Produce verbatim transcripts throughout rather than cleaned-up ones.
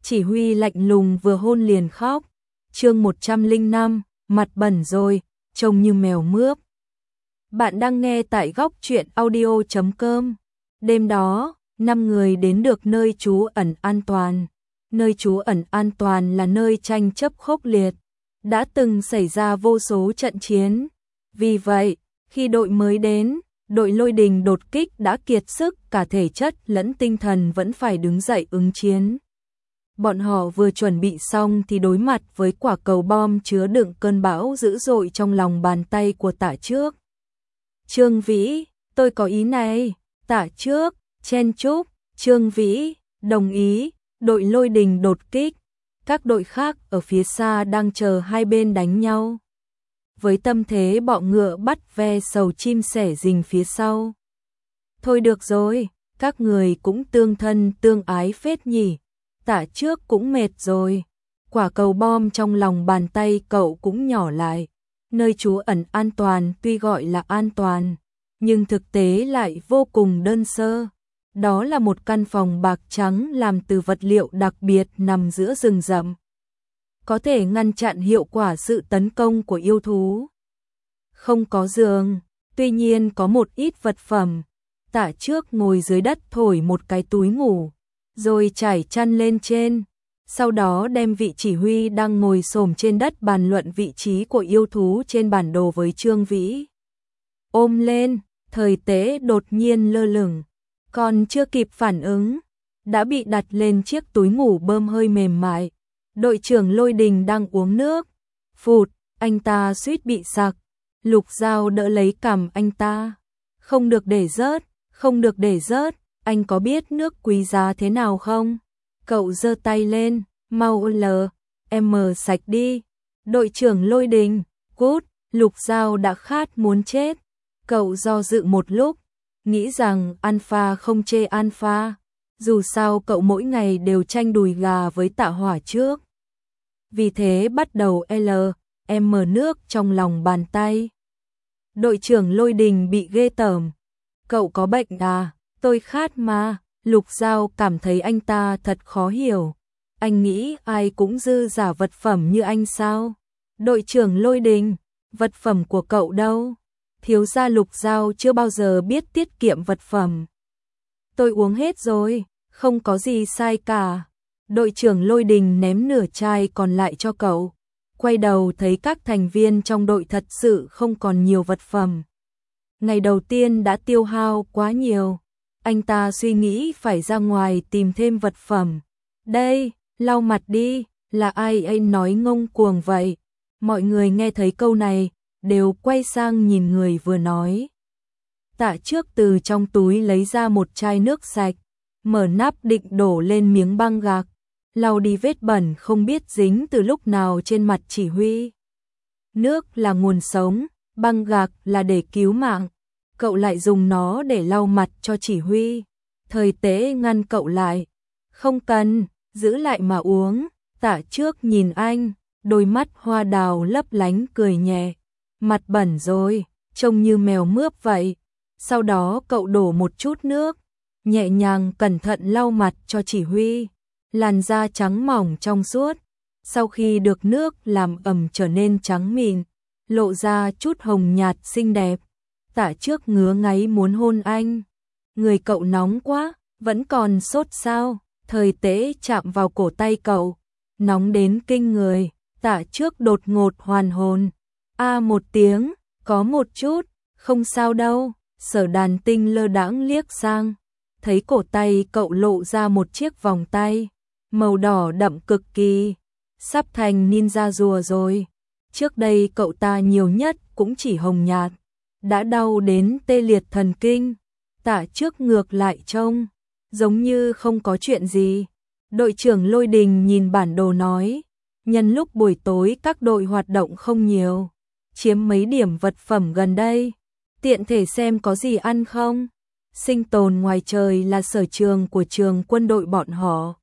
Chỉ huy lạnh lùng vừa hôn liền khóc. Chương một trăm lẻ năm, mặt bẩn rồi, trông như mèo mướp. Bạn đang nghe tại góc truyện audio chấm com. Đêm đó, năm người đến được nơi trú ẩn an toàn. Nơi trú ẩn an toàn là nơi tranh chấp khốc liệt, đã từng xảy ra vô số trận chiến. Vì vậy, khi đội mới đến, đội Lôi Đình đột kích đã kiệt sức, cả thể chất lẫn tinh thần vẫn phải đứng dậy ứng chiến. Bọn họ vừa chuẩn bị xong thì đối mặt với quả cầu bom chứa đựng cơn bão dữ dội trong lòng bàn tay của Tạ Trước. Trương Vĩ, tôi có ý này. Tạ Trước chen chúc. Trương Vĩ đồng ý. Đội Lôi Đình đột kích, các đội khác ở phía xa đang chờ hai bên đánh nhau. Với tâm thế bọ ngựa bắt ve sầu chim sẻ rình phía sau. Thôi được rồi, các người cũng tương thân tương ái phết nhỉ. Tạ Trước cũng mệt rồi. Quả cầu bom trong lòng bàn tay cậu cũng nhỏ lại. Nơi trú ẩn an toàn tuy gọi là an toàn, nhưng thực tế lại vô cùng đơn sơ. Đó là một căn phòng bạc trắng làm từ vật liệu đặc biệt nằm giữa rừng rậm. Có thể ngăn chặn hiệu quả sự tấn công của yêu thú. Không có giường, tuy nhiên có một ít vật phẩm. Tạ Trước ngồi dưới đất thổi một cái túi ngủ, rồi trải chăn lên trên. Sau đó đem vị chỉ huy đang ngồi xổm trên đất bàn luận vị trí của yêu thú trên bản đồ với Trương Vĩ. Ôm lên, Thời Tế đột nhiên lơ lửng. Còn chưa kịp phản ứng, đã bị đặt lên chiếc túi ngủ bơm hơi mềm mại. Đội trưởng Lôi Đình đang uống nước. Phụt, anh ta suýt bị sặc. Lục Giao đỡ lấy cằm anh ta. Không được để rớt, không được để rớt, anh có biết nước quý giá thế nào không? Cậu giơ tay lên, mau lờ, em mờ sạch đi. Đội trưởng Lôi Đình, cút, Lục Giao đã khát muốn chết. Cậu do dự một lúc, nghĩ rằng Alpha không chê Alpha, dù sao cậu mỗi ngày đều tranh đùi gà với Tạ Hỏa trước. Vì thế bắt đầu L, em mở nước trong lòng bàn tay. Đội trưởng Lôi Đình bị ghê tởm. Cậu có bệnh à? Tôi khát mà. Lục Giao cảm thấy anh ta thật khó hiểu. Anh nghĩ ai cũng dư giả vật phẩm như anh sao? Đội trưởng Lôi Đình, vật phẩm của cậu đâu? Thiếu gia Lục Giao chưa bao giờ biết tiết kiệm vật phẩm. Tôi uống hết rồi, không có gì sai cả. Đội trưởng Lôi Đình ném nửa chai còn lại cho cậu. Quay đầu thấy các thành viên trong đội thật sự không còn nhiều vật phẩm. Ngày đầu tiên đã tiêu hao quá nhiều. Anh ta suy nghĩ phải ra ngoài tìm thêm vật phẩm. Đây, lau mặt đi, là ai anh nói ngông cuồng vậy? Mọi người nghe thấy câu này đều quay sang nhìn người vừa nói. Tạ Trước từ trong túi lấy ra một chai nước sạch, mở nắp định đổ lên miếng băng gạc, lau đi vết bẩn không biết dính từ lúc nào trên mặt chỉ huy. Nước là nguồn sống, băng gạc là để cứu mạng. Cậu lại dùng nó để lau mặt cho chỉ huy. Thời Tế ngăn cậu lại. Không cần, giữ lại mà uống. Tạ Trước nhìn anh, đôi mắt hoa đào lấp lánh cười nhẹ. Mặt bẩn rồi, trông như mèo mướp vậy. Sau đó cậu đổ một chút nước, nhẹ nhàng cẩn thận lau mặt cho chỉ huy. Làn da trắng mỏng trong suốt, sau khi được nước làm ẩm trở nên trắng mịn, lộ ra chút hồng nhạt xinh đẹp. Tạ Trước ngứa ngáy muốn hôn anh. Người cậu nóng quá, vẫn còn sốt sao? Thời Tế chạm vào cổ tay cậu, nóng đến kinh người. Tạ Trước đột ngột hoàn hồn. A một tiếng, có một chút, không sao đâu. Sở Đàn Tinh lơ đãng liếc sang, thấy cổ tay cậu lộ ra một chiếc vòng tay, màu đỏ đậm cực kỳ, sắp thành ninja rùa rồi. Trước đây cậu ta nhiều nhất cũng chỉ hồng nhạt, đã đau đến tê liệt thần kinh. Tạ Trước ngược lại trông giống như không có chuyện gì. Đội trưởng Lôi Đình nhìn bản đồ nói, nhân lúc buổi tối các đội hoạt động không nhiều, chiếm mấy điểm vật phẩm gần đây, tiện thể xem có gì ăn không. Sinh tồn ngoài trời là sở trường của trường quân đội bọn họ.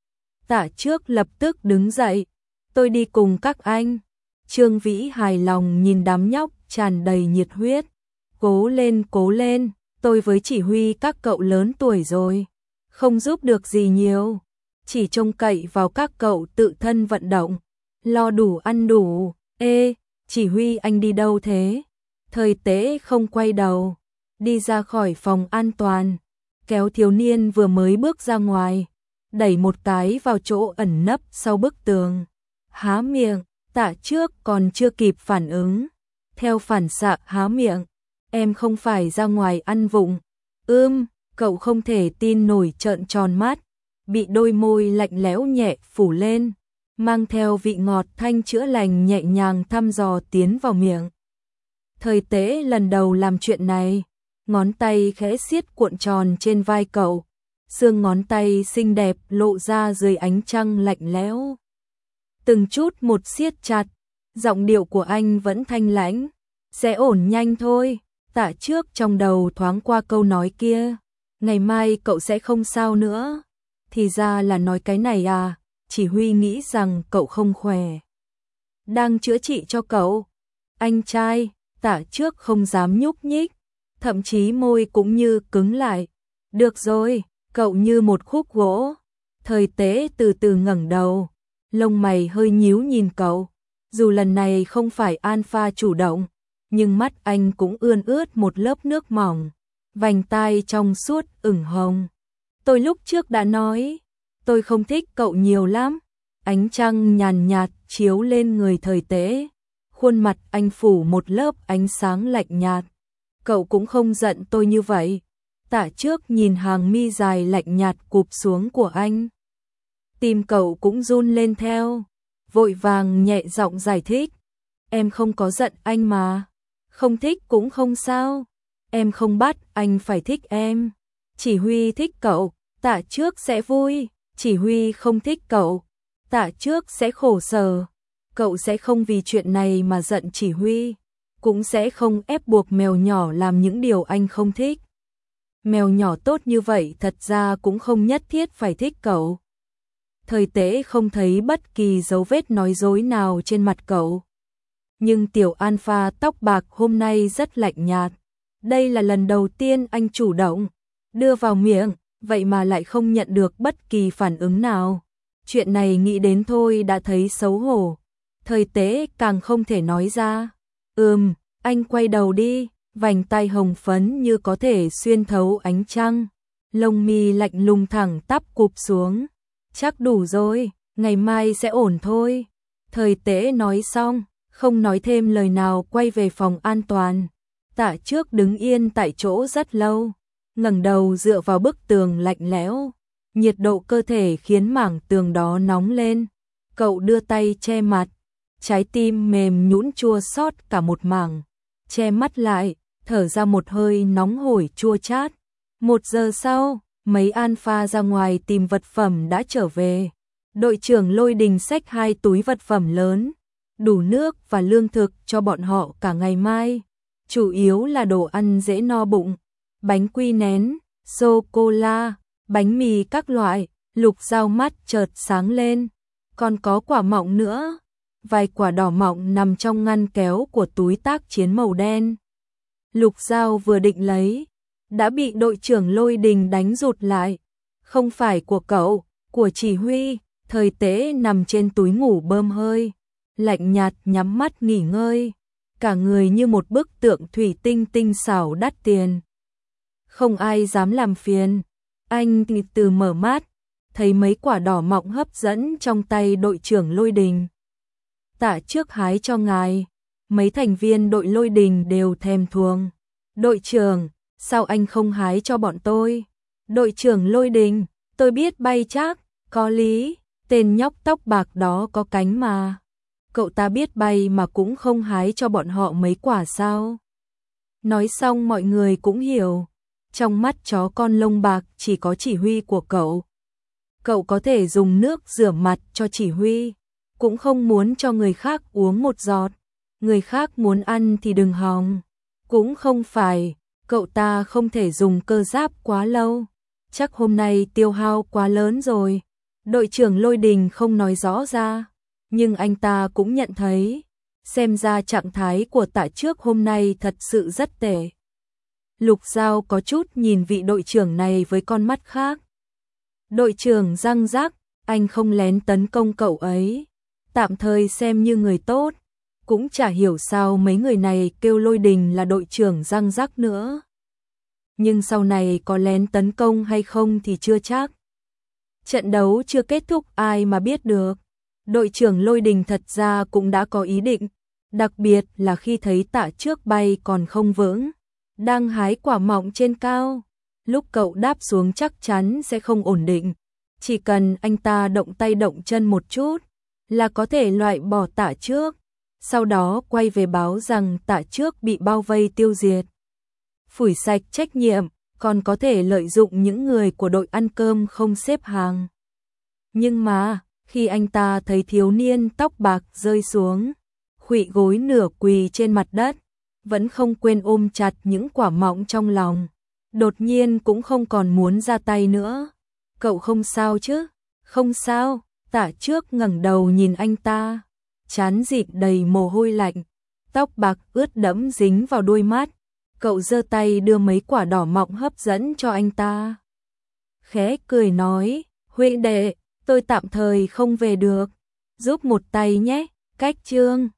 Tạ Trước lập tức đứng dậy, tôi đi cùng các anh. Trương Vĩ hài lòng nhìn đám nhóc tràn đầy nhiệt huyết. Cố lên, cố lên, tôi với chỉ huy các cậu lớn tuổi rồi, không giúp được gì nhiều. chỉ trông cậy vào các cậu tự thân vận động, lo đủ ăn đủ. Ê, chỉ huy anh đi đâu thế? Thời Tế không quay đầu, đi ra khỏi phòng an toàn, kéo thiếu niên vừa mới bước ra ngoài, đẩy một cái vào chỗ ẩn nấp sau bức tường. Há miệng, Tạ Trước còn chưa kịp phản ứng, theo phản xạ há miệng, em không phải ra ngoài ăn vụng. Ưm, cậu không thể tin nổi trợn tròn mắt, bị đôi môi lạnh lẽo nhẹ phủ lên, mang theo vị ngọt thanh chữa lành nhẹ nhàng thăm dò tiến vào miệng. Thời Tế lần đầu làm chuyện này, ngón tay khẽ siết cuộn tròn trên vai cậu, xương ngón tay xinh đẹp lộ ra dưới ánh trăng lạnh lẽo. Từng chút một siết chặt, giọng điệu của anh vẫn thanh lãnh, sẽ ổn nhanh thôi. Tạ Trước trong đầu thoáng qua câu nói kia, ngày mai cậu sẽ không sao nữa. Thì ra là nói cái này à, chỉ huy nghĩ rằng cậu không khỏe, đang chữa trị cho cậu. Anh trai, Tạ Trước không dám nhúc nhích, thậm chí môi cũng như cứng lại. Được rồi, cậu như một khúc gỗ. Thời Tế từ từ ngẩng đầu, lông mày hơi nhíu nhìn cậu, dù lần này không phải Alpha chủ động, nhưng mắt anh cũng ươn ướt một lớp nước mỏng, vành tai trong suốt ửng hồng. Tôi lúc trước đã nói, tôi không thích cậu nhiều lắm. Ánh trăng nhàn nhạt chiếu lên người Thời Tế, khuôn mặt anh phủ một lớp ánh sáng lạnh nhạt. Cậu cũng không giận tôi như vậy. Tạ Trước nhìn hàng mi dài lạnh nhạt cụp xuống của anh, tim cậu cũng run lên theo, vội vàng nhẹ giọng giải thích. Em không có giận anh mà, không thích cũng không sao, em không bắt anh phải thích em. Chỉ huy thích cậu, Tạ Trước sẽ vui, chỉ huy không thích cậu, Tạ Trước sẽ khổ sở. Cậu sẽ không vì chuyện này mà giận chỉ huy, cũng sẽ không ép buộc mèo nhỏ làm những điều anh không thích. Mèo nhỏ tốt như vậy thật ra cũng không nhất thiết phải thích cậu. Thời Tế không thấy bất kỳ dấu vết nói dối nào trên mặt cậu. Nhưng tiểu Alpha tóc bạc hôm nay rất lạnh nhạt. Đây là lần đầu tiên anh chủ động đưa vào miệng, vậy mà lại không nhận được bất kỳ phản ứng nào. Chuyện này nghĩ đến thôi đã thấy xấu hổ. Thời Tế càng không thể nói ra. Ừm, anh quay đầu đi, vành tai hồng phấn như có thể xuyên thấu ánh trăng. Lông mi lạnh lùng thẳng tắp cụp xuống. Chắc đủ rồi, ngày mai sẽ ổn thôi. Thời Tế nói xong, không nói thêm lời nào quay về phòng an toàn. Tạ Trước đứng yên tại chỗ rất lâu, ngẩng đầu dựa vào bức tường lạnh lẽo. Nhiệt độ cơ thể khiến mảng tường đó nóng lên. Cậu đưa tay che mặt, trái tim mềm nhũn chua xót cả một mảng. Che mắt lại, thở ra một hơi nóng hổi chua chát. Một giờ sau, mấy Alpha ra ngoài tìm vật phẩm đã trở về. Đội trưởng Lôi Đình xách hai túi vật phẩm lớn, đủ nước và lương thực cho bọn họ cả ngày mai. Chủ yếu là đồ ăn dễ no bụng, bánh quy nén, sô-cô-la, bánh mì các loại. Lục Giao mắt chợt sáng lên, còn có quả mọng nữa. Vài quả đỏ mọng nằm trong ngăn kéo của túi tác chiến màu đen. Lục Giao vừa định lấy, đã bị đội trưởng Lôi Đình đánh rụt lại. Không phải của cậu, của chỉ huy. Thời Tế nằm trên túi ngủ bơm hơi, lạnh nhạt nhắm mắt nghỉ ngơi, cả người như một bức tượng thủy tinh tinh xảo đắt tiền. Không ai dám làm phiền. Anh từ từ mở mắt, thấy mấy quả đỏ mọng hấp dẫn trong tay đội trưởng Lôi Đình. Tạ Trước hái cho ngài. Mấy thành viên đội Lôi Đình đều thèm thuồng. Đội trưởng, sao anh không hái cho bọn tôi? Đội trưởng Lôi Đình, tôi biết bay chắc, có lý, tên nhóc tóc bạc đó có cánh mà. Cậu ta biết bay mà cũng không hái cho bọn họ mấy quả sao? Nói xong mọi người cũng hiểu, trong mắt chó con lông bạc chỉ có chỉ huy của cậu. Cậu có thể dùng nước rửa mặt cho chỉ huy, cũng không muốn cho người khác uống một giọt. Người khác muốn ăn thì đừng hòng. Cũng không phải, cậu ta không thể dùng cơ giáp quá lâu. Chắc hôm nay tiêu hao quá lớn rồi. Đội trưởng Lôi Đình không nói rõ ra, nhưng anh ta cũng nhận thấy. Xem ra trạng thái của Tạ Trước hôm nay thật sự rất tệ. Lục Giao có chút nhìn vị đội trưởng này với con mắt khác. Đội trưởng răng rắc, anh không lén tấn công cậu ấy, tạm thời xem như người tốt, cũng chả hiểu sao mấy người này kêu Lôi Đình là đội trưởng răng rắc nữa. Nhưng sau này có lén tấn công hay không thì chưa chắc. Trận đấu chưa kết thúc ai mà biết được. Đội trưởng Lôi Đình thật ra cũng đã có ý định, đặc biệt là khi thấy Tạ Trước bay còn không vững, đang hái quả mọng trên cao. Lúc cậu đáp xuống chắc chắn sẽ không ổn định, chỉ cần anh ta động tay động chân một chút là có thể loại bỏ Tạ Trước, sau đó quay về báo rằng Tạ Trước bị bao vây tiêu diệt. Phủi sạch trách nhiệm, còn có thể lợi dụng những người của đội ăn cơm không xếp hàng. Nhưng mà, khi anh ta thấy thiếu niên tóc bạc rơi xuống, khuỵu gối nửa quỳ trên mặt đất, vẫn không quên ôm chặt những quả mọng trong lòng, đột nhiên cũng không còn muốn ra tay nữa. Cậu không sao chứ? Không sao. Tạ Trước ngẩng đầu nhìn anh ta, trán dịn đầy mồ hôi lạnh, tóc bạc ướt đẫm dính vào đôi mắt. Cậu giơ tay đưa mấy quả đỏ mọng hấp dẫn cho anh ta. Khẽ cười nói, huynh đệ, tôi tạm thời không về được, giúp một tay nhé. Cách chương